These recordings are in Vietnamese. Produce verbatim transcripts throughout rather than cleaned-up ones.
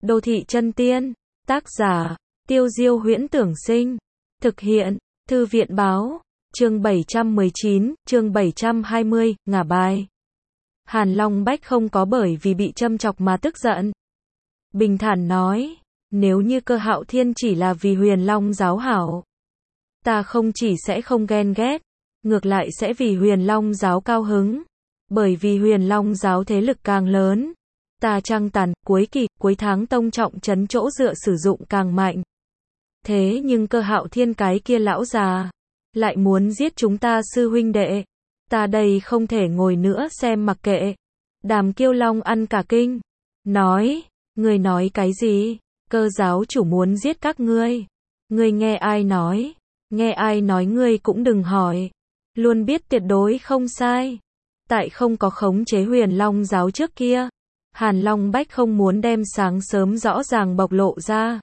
Đô thị chân tiên. Tác giả, Tiêu Diêu Huyễn Tưởng Sinh. Thực hiện, Thư viện Báo. Chương bảy trăm mười chín, chương bảy trăm hai mươi, ngả bài. Hàn Long Bách không có bởi vì bị châm chọc mà tức giận. Bình thản nói, nếu như Cơ Hạo Thiên chỉ là vì Huyền Long giáo hảo, ta không chỉ sẽ không ghen ghét, ngược lại sẽ vì Huyền Long giáo cao hứng. Bởi vì Huyền Long giáo thế lực càng lớn, ta Trăng Tàn, cuối kỳ, cuối tháng tông trọng trấn chỗ dựa sử dụng càng mạnh. Thế nhưng Cơ Hạo Thiên cái kia lão già lại muốn giết chúng ta sư huynh đệ. Ta đây không thể ngồi nữa xem mặc kệ. Đàm Kiêu Long ăn cả kinh, nói, ngươi nói cái gì? Cơ giáo chủ muốn giết các ngươi. Ngươi nghe ai nói? Nghe ai nói ngươi cũng đừng hỏi. Luôn biết tuyệt đối không sai. Tại không có khống chế Huyền Long giáo trước kia, Hàn Long Bách không muốn đem sáng sớm rõ ràng bộc lộ ra.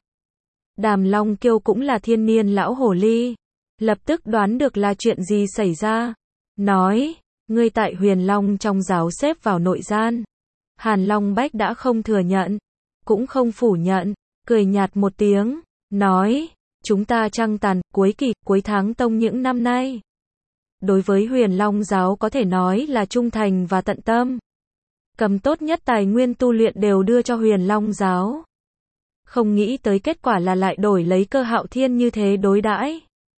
Đàm Long Kiêu cũng là thiên niên lão hồ ly, lập tức đoán được là chuyện gì xảy ra. Nói, ngươi tại Huyền Long trong giáo xếp vào nội gian. Hàn Long Bách đã không thừa nhận, cũng không phủ nhận, cười nhạt một tiếng, nói, chúng ta Trăng Tàn, cuối kỳ, cuối tháng tông những năm nay, đối với Huyền Long giáo có thể nói là trung thành và tận tâm. Cầm tốt nhất tài nguyên tu luyện đều đưa cho Huyền Long giáo. Không nghĩ tới kết quả là lại đổi lấy Cơ Hạo Thiên như thế đối đãi.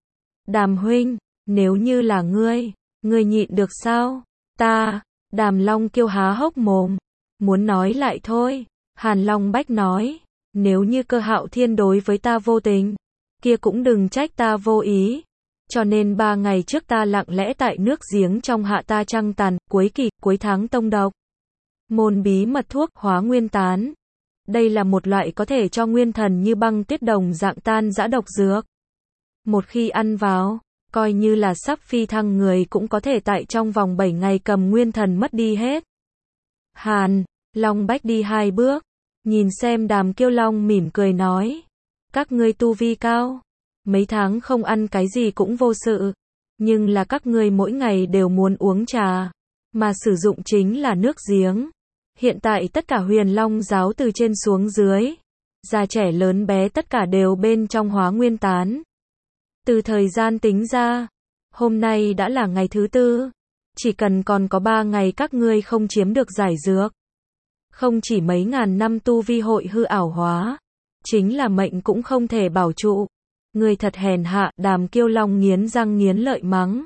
Đàm huynh, nếu như là ngươi, ngươi nhịn được sao? Ta, Đàm Long Kiêu há hốc mồm, muốn nói lại thôi. Hàn Long Bách nói, nếu như Cơ Hạo Thiên đối với ta vô tình, kia cũng đừng trách ta vô ý. Cho nên ba ngày trước ta lặng lẽ tại nước giếng trong hạ ta Trăng Tàn, cuối kỳ, cuối tháng tông độc môn bí mật thuốc hóa nguyên tán. Đây là một loại có thể cho nguyên thần như băng tuyết đồng dạng tan rã độc dược. Một khi ăn vào, coi như là sắp phi thăng người cũng có thể tại trong vòng bảy ngày cầm nguyên thần mất đi hết. Hàn Long Bách đi hai bước, nhìn xem Đàm Kiêu Long mỉm cười nói, các ngươi tu vi cao, mấy tháng không ăn cái gì cũng vô sự, nhưng là các ngươi mỗi ngày đều muốn uống trà, mà sử dụng chính là nước giếng. Hiện tại tất cả Huyền Long giáo từ trên xuống dưới, già trẻ lớn bé tất cả đều bên trong hóa nguyên tán. Từ thời gian tính ra, hôm nay đã là ngày thứ tư, chỉ cần còn có ba ngày các ngươi không chiếm được giải dược, không chỉ mấy ngàn năm tu vi hội hư ảo hóa, chính là mệnh cũng không thể bảo trụ. Người thật hèn hạ. Đàm Kiêu Long nghiến răng nghiến lợi mắng.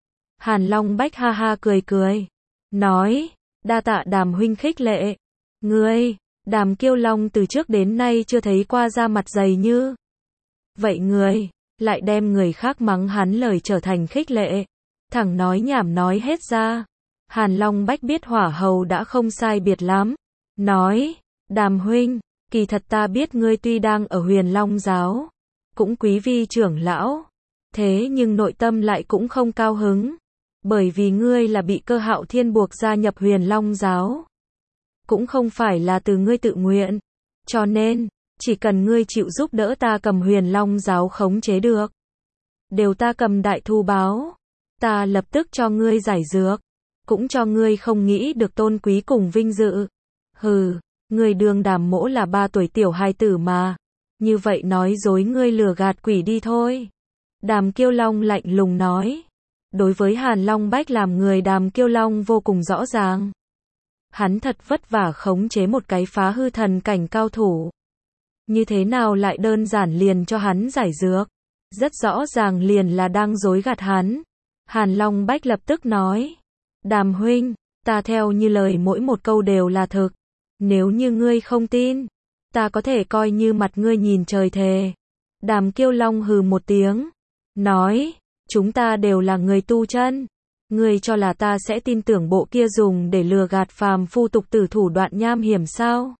Hàn Long Bách ha ha cười cười, nói, đa tạ Đàm huynh khích lệ. Ngươi, Đàm Kiêu Long từ trước đến nay chưa thấy qua da mặt dày như vậy người, lại đem người khác mắng hắn lời trở thành khích lệ, thẳng nói nhảm nói hết ra. Hàn Long Bách biết hỏa hầu đã không sai biệt lắm, nói, Đàm huynh, kỳ thật ta biết ngươi tuy đang ở Huyền Long giáo, cũng quý vi trưởng lão, thế nhưng nội tâm lại cũng không cao hứng, bởi vì ngươi là bị Cơ Hạo Thiên buộc gia nhập Huyền Long giáo, cũng không phải là từ ngươi tự nguyện, cho nên, chỉ cần ngươi chịu giúp đỡ ta cầm Huyền Long giáo khống chế được, đều ta cầm đại thu báo, ta lập tức cho ngươi giải dược, cũng cho ngươi không nghĩ được tôn quý cùng vinh dự. Hừ, ngươi đương Đàm mỗ là ba tuổi tiểu hài tử mà, như vậy nói dối ngươi lừa gạt quỷ đi thôi. Đàm Kiêu Long lạnh lùng nói. Đối với Hàn Long Bách làm người Đàm Kiêu Long vô cùng rõ ràng. Hắn thật vất vả khống chế một cái phá hư thần cảnh cao thủ. Như thế nào lại đơn giản liền cho hắn giải dược? Rất rõ ràng liền là đang dối gạt hắn. Hàn Long Bách lập tức nói. Đàm huynh, ta theo như lời mỗi một câu đều là thực. Nếu như ngươi không tin, ta có thể coi như mặt ngươi nhìn trời thề. Đàm Kiêu Long hừ một tiếng, nói, chúng ta đều là người tu chân, ngươi cho là ta sẽ tin tưởng bộ kia dùng để lừa gạt phàm phu tục tử thủ đoạn nham hiểm sao?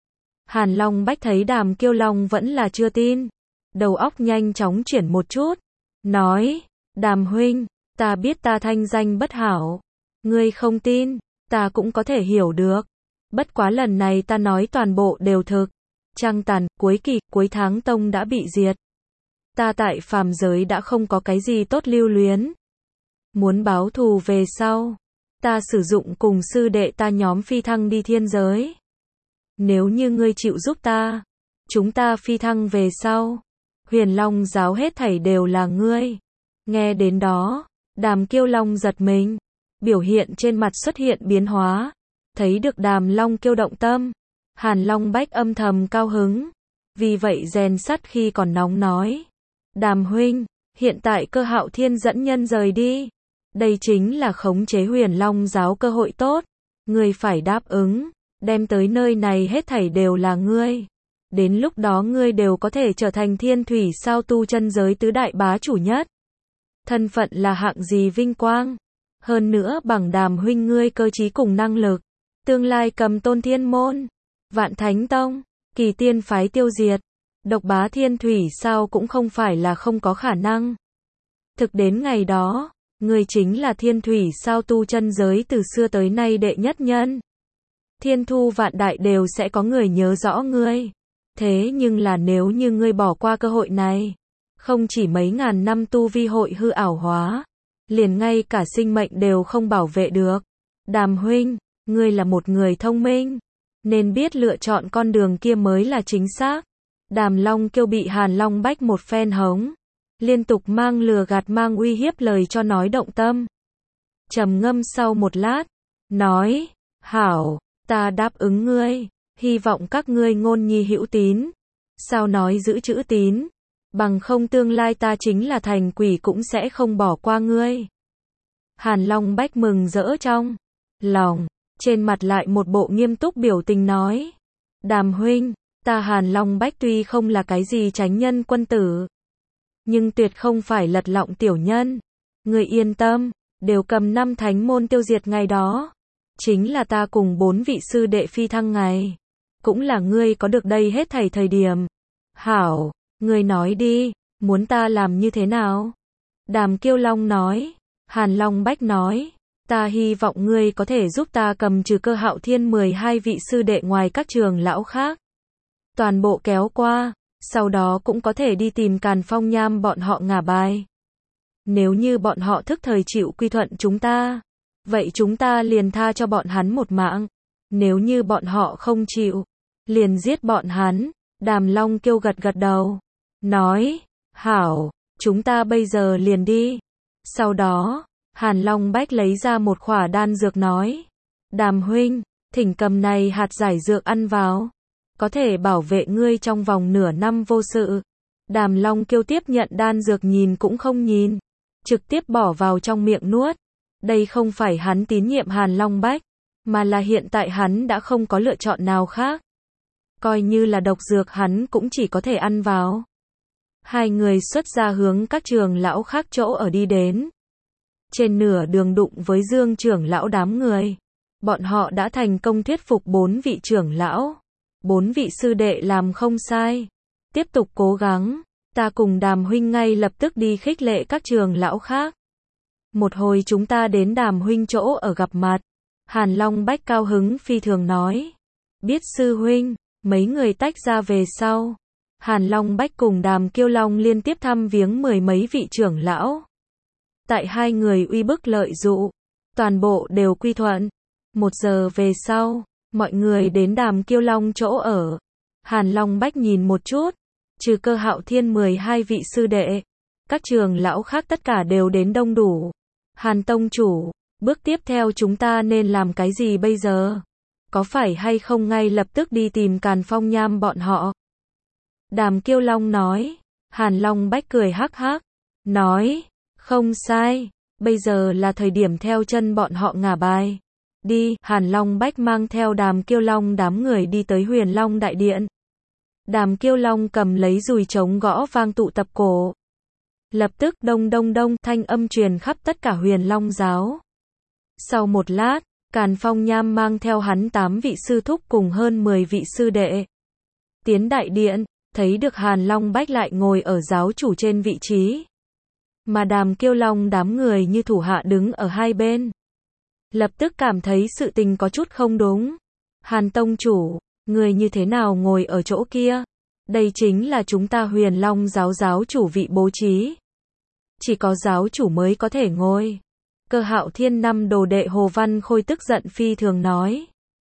Hàn Long Bách thấy Đàm Kiêu Long vẫn là chưa tin, đầu óc nhanh chóng chuyển một chút, nói, Đàm huynh, ta biết ta thanh danh bất hảo, ngươi không tin, ta cũng có thể hiểu được, bất quá lần này ta nói toàn bộ đều thực. Trăng Tàn, cuối kỳ, cuối tháng tông đã bị diệt. Ta tại phàm giới đã không có cái gì tốt lưu luyến. Muốn báo thù về sau, ta sử dụng cùng sư đệ ta nhóm phi thăng đi thiên giới. Nếu như ngươi chịu giúp ta, chúng ta phi thăng về sau. Huyền Long giáo hết thảy đều là ngươi. Nghe đến đó, Đàm Kiêu Long giật mình. Biểu hiện trên mặt xuất hiện biến hóa. Thấy được Đàm Long Kiêu động tâm. Hàn Long Bách âm thầm cao hứng. Vì vậy rèn sắt khi còn nóng nói. Đàm huynh, hiện tại Cơ Hạo Thiên dẫn nhân rời đi. Đây chính là khống chế Huyền Long giáo cơ hội tốt. Ngươi phải đáp ứng. Đem tới nơi này hết thảy đều là ngươi. Đến lúc đó ngươi đều có thể trở thành thiên thủy sao tu chân giới tứ đại bá chủ nhất. Thân phận là hạng gì vinh quang. Hơn nữa bằng Đàm huynh ngươi cơ trí cùng năng lực. Tương lai cầm tôn thiên môn, vạn thánh tông, kỳ tiên phái tiêu diệt. Độc bá thiên thủy sao cũng không phải là không có khả năng. Thực đến ngày đó, ngươi chính là thiên thủy sao tu chân giới từ xưa tới nay đệ nhất nhân. Thiên thu vạn đại đều sẽ có người nhớ rõ ngươi. Thế nhưng là nếu như ngươi bỏ qua cơ hội này, không chỉ mấy ngàn năm tu vi hội hư ảo hóa, liền ngay cả sinh mệnh đều không bảo vệ được. Đàm huynh, ngươi là một người thông minh, nên biết lựa chọn con đường kia mới là chính xác. Đàm Long Kiêu bị Hàn Long Bách một phen hống, liên tục mang lừa gạt mang uy hiếp lời cho nói động tâm. Trầm ngâm sau một lát, nói, hảo, ta đáp ứng ngươi, hy vọng các ngươi ngôn nhi hữu tín. Sao nói giữ chữ tín, bằng không tương lai ta chính là thành quỷ cũng sẽ không bỏ qua ngươi. Hàn Long Bách mừng rỡ trong lòng, trên mặt lại một bộ nghiêm túc biểu tình nói. Đàm huynh, ta Hàn Long Bách tuy không là cái gì chánh nhân quân tử, nhưng tuyệt không phải lật lọng tiểu nhân. Ngươi yên tâm, đều cầm năm thánh môn tiêu diệt ngày đó. Chính là ta cùng bốn vị sư đệ phi thăng ngày. Cũng là ngươi có được đây hết thảy thời điểm. Hảo, ngươi nói đi, muốn ta làm như thế nào? Đàm Kiêu Long nói. Hàn Long Bách nói. Ta hy vọng ngươi có thể giúp ta cầm trừ Cơ Hạo Thiên mười hai vị sư đệ ngoài các trường lão khác. Toàn bộ kéo qua, sau đó cũng có thể đi tìm Càn Phong Nham bọn họ ngả bài. Nếu như bọn họ thức thời chịu quy thuận chúng ta, vậy chúng ta liền tha cho bọn hắn một mạng. Nếu như bọn họ không chịu, liền giết bọn hắn. Đàm Long Kiêu gật gật đầu, nói, hảo, chúng ta bây giờ liền đi. Sau đó, Hàn Long Bách lấy ra một khỏa đan dược nói, Đàm huynh, thỉnh cầm này hạt giải dược ăn vào, có thể bảo vệ ngươi trong vòng nửa năm vô sự. Đàm Long Kiêu tiếp nhận đan dược nhìn cũng không nhìn, trực tiếp bỏ vào trong miệng nuốt. Đây không phải hắn tín nhiệm Hàn Long Bách, mà là hiện tại hắn đã không có lựa chọn nào khác. Coi như là độc dược hắn cũng chỉ có thể ăn vào. Hai người xuất ra hướng các trường lão khác chỗ ở đi đến. Trên nửa đường đụng với Dương trưởng lão đám người. Bọn họ đã thành công thuyết phục bốn vị trưởng lão. Bốn vị sư đệ làm không sai. Tiếp tục cố gắng. Ta cùng Đàm huynh ngay lập tức đi khích lệ các trường lão khác. Một hồi chúng ta đến Đàm huynh chỗ ở gặp mặt. Hàn Long Bách cao hứng phi thường nói. Biết sư huynh. Mấy người tách ra về sau. Hàn Long Bách cùng Đàm Kiêu Long liên tiếp thăm viếng mười mấy vị trưởng lão. Tại hai người uy bức lợi dụ, toàn bộ đều quy thuận. Một giờ về sau, mọi người đến Đàm Kiêu Long chỗ ở. Hàn Long Bách nhìn một chút, trừ Cơ Hạo Thiên mười hai vị sư đệ, các trường lão khác tất cả đều đến đông đủ. Hàn tông chủ, bước tiếp theo chúng ta nên làm cái gì bây giờ? Có phải hay không ngay lập tức đi tìm Càn Phong Nham bọn họ? Đàm Kiêu Long nói. Hàn Long Bách cười hắc hắc, nói, không sai, bây giờ là thời điểm theo chân bọn họ ngả bài. Đi, Hàn Long Bách mang theo Đàm Kiêu Long đám người đi tới Huyền Long đại điện. Đàm Kiêu Long cầm lấy dùi trống gõ vang tụ tập cổ. Lập tức đông đông đông thanh âm truyền khắp tất cả Huyền Long giáo. Sau một lát, Càn Phong Nham mang theo hắn tám vị sư thúc cùng hơn mười vị sư đệ. Tiến đại điện, thấy được Hàn Long Bách lại ngồi ở giáo chủ trên vị trí. Mà Đàm Kiêu Long đám người như thủ hạ đứng ở hai bên. Lập tức cảm thấy sự tình có chút không đúng. Hàn tông chủ, người như thế nào ngồi ở chỗ kia? Đây chính là chúng ta Huyền Long giáo giáo chủ vị bố trí. Chỉ có giáo chủ mới có thể ngồi. Cơ Hạo Thiên năm đồ đệ Hồ Văn Khôi tức giận phi thường nói.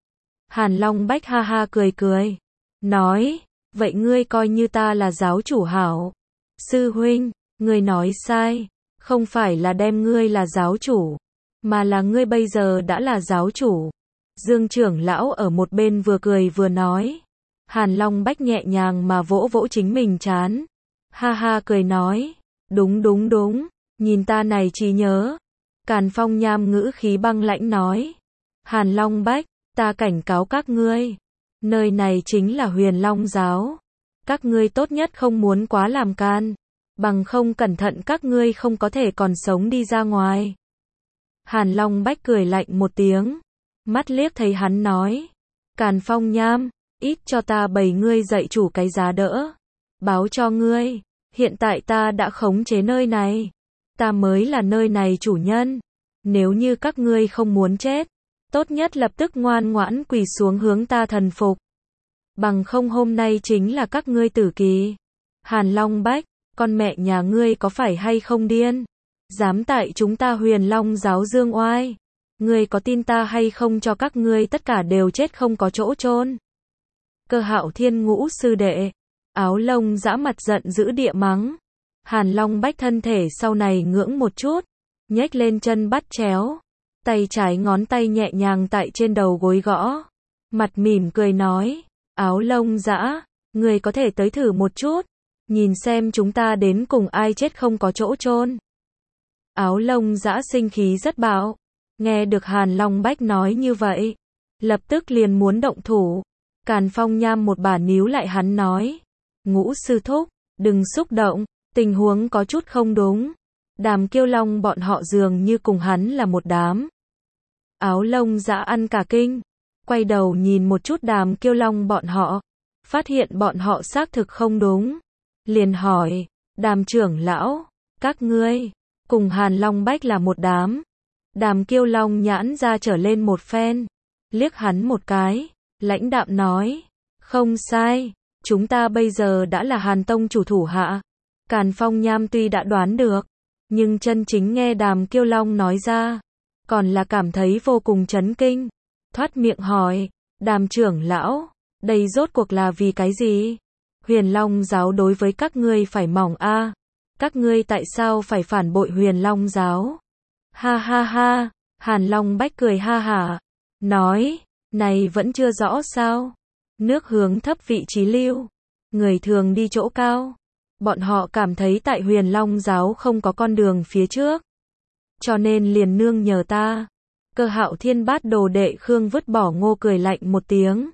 Hàn Long Bách ha ha cười cười. Nói, vậy ngươi coi như ta là giáo chủ hảo. Sư huynh, ngươi nói sai. Không phải là đem ngươi là giáo chủ, mà là ngươi bây giờ đã là giáo chủ. Dương trưởng lão ở một bên vừa cười vừa nói. Hàn Long Bách nhẹ nhàng mà vỗ vỗ chính mình trán. Ha ha cười nói. Đúng đúng đúng, nhìn ta này trí nhớ. Càn Phong Nham ngữ khí băng lãnh nói. Hàn Long Bách, ta cảnh cáo các ngươi. Nơi này chính là Huyền Long giáo. Các ngươi tốt nhất không muốn quá làm can. Bằng không cẩn thận các ngươi không có thể còn sống đi ra ngoài. Hàn Long Bách cười lạnh một tiếng. Mắt liếc thấy hắn nói. Càn Phong Nham, ít cho ta bày ngươi dạy chủ cái giá đỡ. Báo cho ngươi, hiện tại ta đã khống chế nơi này. Ta mới là nơi này chủ nhân. Nếu như các ngươi không muốn chết, tốt nhất lập tức ngoan ngoãn quỳ xuống hướng ta thần phục. Bằng không hôm nay chính là các ngươi tử kỳ. Hàn Long Bách, con mẹ nhà ngươi có phải hay không điên? Dám tại chúng ta Huyền Long giáo dương oai. Ngươi có tin ta hay không cho các ngươi tất cả đều chết không có chỗ chôn. Cơ Hạo Thiên ngũ sư đệ. Áo lông dã mặt giận dữ địa mắng. Hàn Long Bách thân thể sau này ngưỡng một chút. Nhếch lên chân bắt chéo. Tay trái ngón tay nhẹ nhàng tại trên đầu gối gõ. Mặt mỉm cười nói. Áo lông dã, ngươi có thể tới thử một chút. Nhìn xem chúng ta đến cùng ai chết không có chỗ chôn. Áo lông dã sinh khí rất bạo. Nghe được Hàn Long Bách nói như vậy, lập tức liền muốn động thủ. Càn Phong Nham một bà níu lại hắn nói. Ngũ sư thúc, đừng xúc động, tình huống có chút không đúng. Đàm Kiêu Long bọn họ dường như cùng hắn là một đám. Áo lông dã ăn cả kinh. Quay đầu nhìn một chút Đàm Kiêu Long bọn họ. Phát hiện bọn họ xác thực không đúng. Liền hỏi, Đàm trưởng lão, các ngươi, cùng Hàn Long Bách là một đám. Đàm Kiêu Long nhãn ra trở lên một phen. Liếc hắn một cái, lãnh đạm nói. Không sai, chúng ta bây giờ đã là Hàn Tông chủ thủ hạ. Càn Phong Nham tuy đã đoán được, nhưng chân chính nghe Đàm Kiêu Long nói ra, còn là cảm thấy vô cùng chấn kinh. Thoát miệng hỏi, Đàm trưởng lão, đây rốt cuộc là vì cái gì? Huyền Long giáo đối với các ngươi phải mỏng a, à? Các ngươi tại sao phải phản bội Huyền Long giáo? Ha ha ha, Hàn Long Bách cười ha hả, nói, này vẫn chưa rõ sao? Nước hướng thấp vị trí lưu, người thường đi chỗ cao. Bọn họ cảm thấy tại Huyền Long giáo không có con đường phía trước, cho nên liền nương nhờ ta. Cơ Hạo Thiên bát đồ đệ Khương vứt bỏ ngô cười lạnh một tiếng.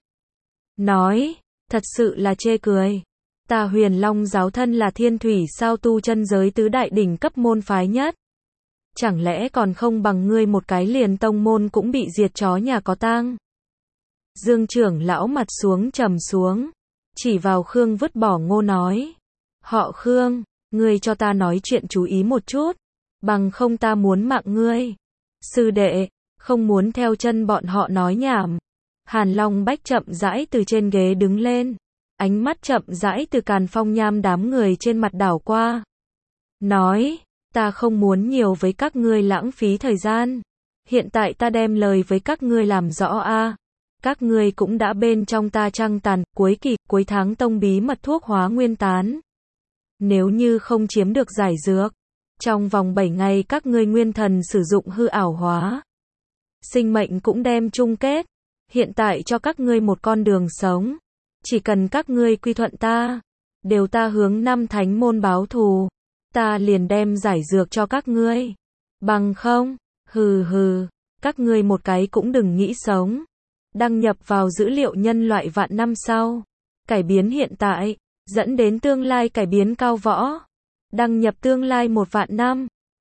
Nói, thật sự là chê cười. Ta Huyền Long giáo thân là thiên thủy sao tu chân giới tứ đại đỉnh cấp môn phái nhất. Chẳng lẽ còn không bằng ngươi một cái liền tông môn cũng bị diệt chó nhà có tang. Dương trưởng lão mặt xuống trầm xuống. Chỉ vào Khương vứt bỏ ngô nói. Họ Khương, ngươi cho ta nói chuyện chú ý một chút. Bằng không ta muốn mạng ngươi. Sư đệ, không muốn theo chân bọn họ nói nhảm. Hàn Long Bách chậm rãi từ trên ghế đứng lên. Ánh mắt chậm rãi từ Càn Phong Nham đám người trên mặt đảo qua. Nói, ta không muốn nhiều với các ngươi lãng phí thời gian. Hiện tại ta đem lời với các ngươi làm rõ a. Các ngươi cũng đã bên trong ta trăng tàn, cuối kỳ, cuối tháng tông bí mật thuốc hóa nguyên tán. Nếu như không chiếm được giải dược, trong vòng bảy ngày các ngươi nguyên thần sử dụng hư ảo hóa. Sinh mệnh cũng đem chung kết. Hiện tại cho các ngươi một con đường sống. Chỉ cần các ngươi quy thuận ta, đều ta hướng năm thánh môn báo thù, ta liền đem giải dược cho các ngươi. Bằng không, hừ hừ, các ngươi một cái cũng đừng nghĩ sống. Đăng nhập vào dữ liệu nhân loại vạn năm sau. Cải biến hiện tại, dẫn đến tương lai cải biến cao võ. Đăng nhập tương lai một vạn năm.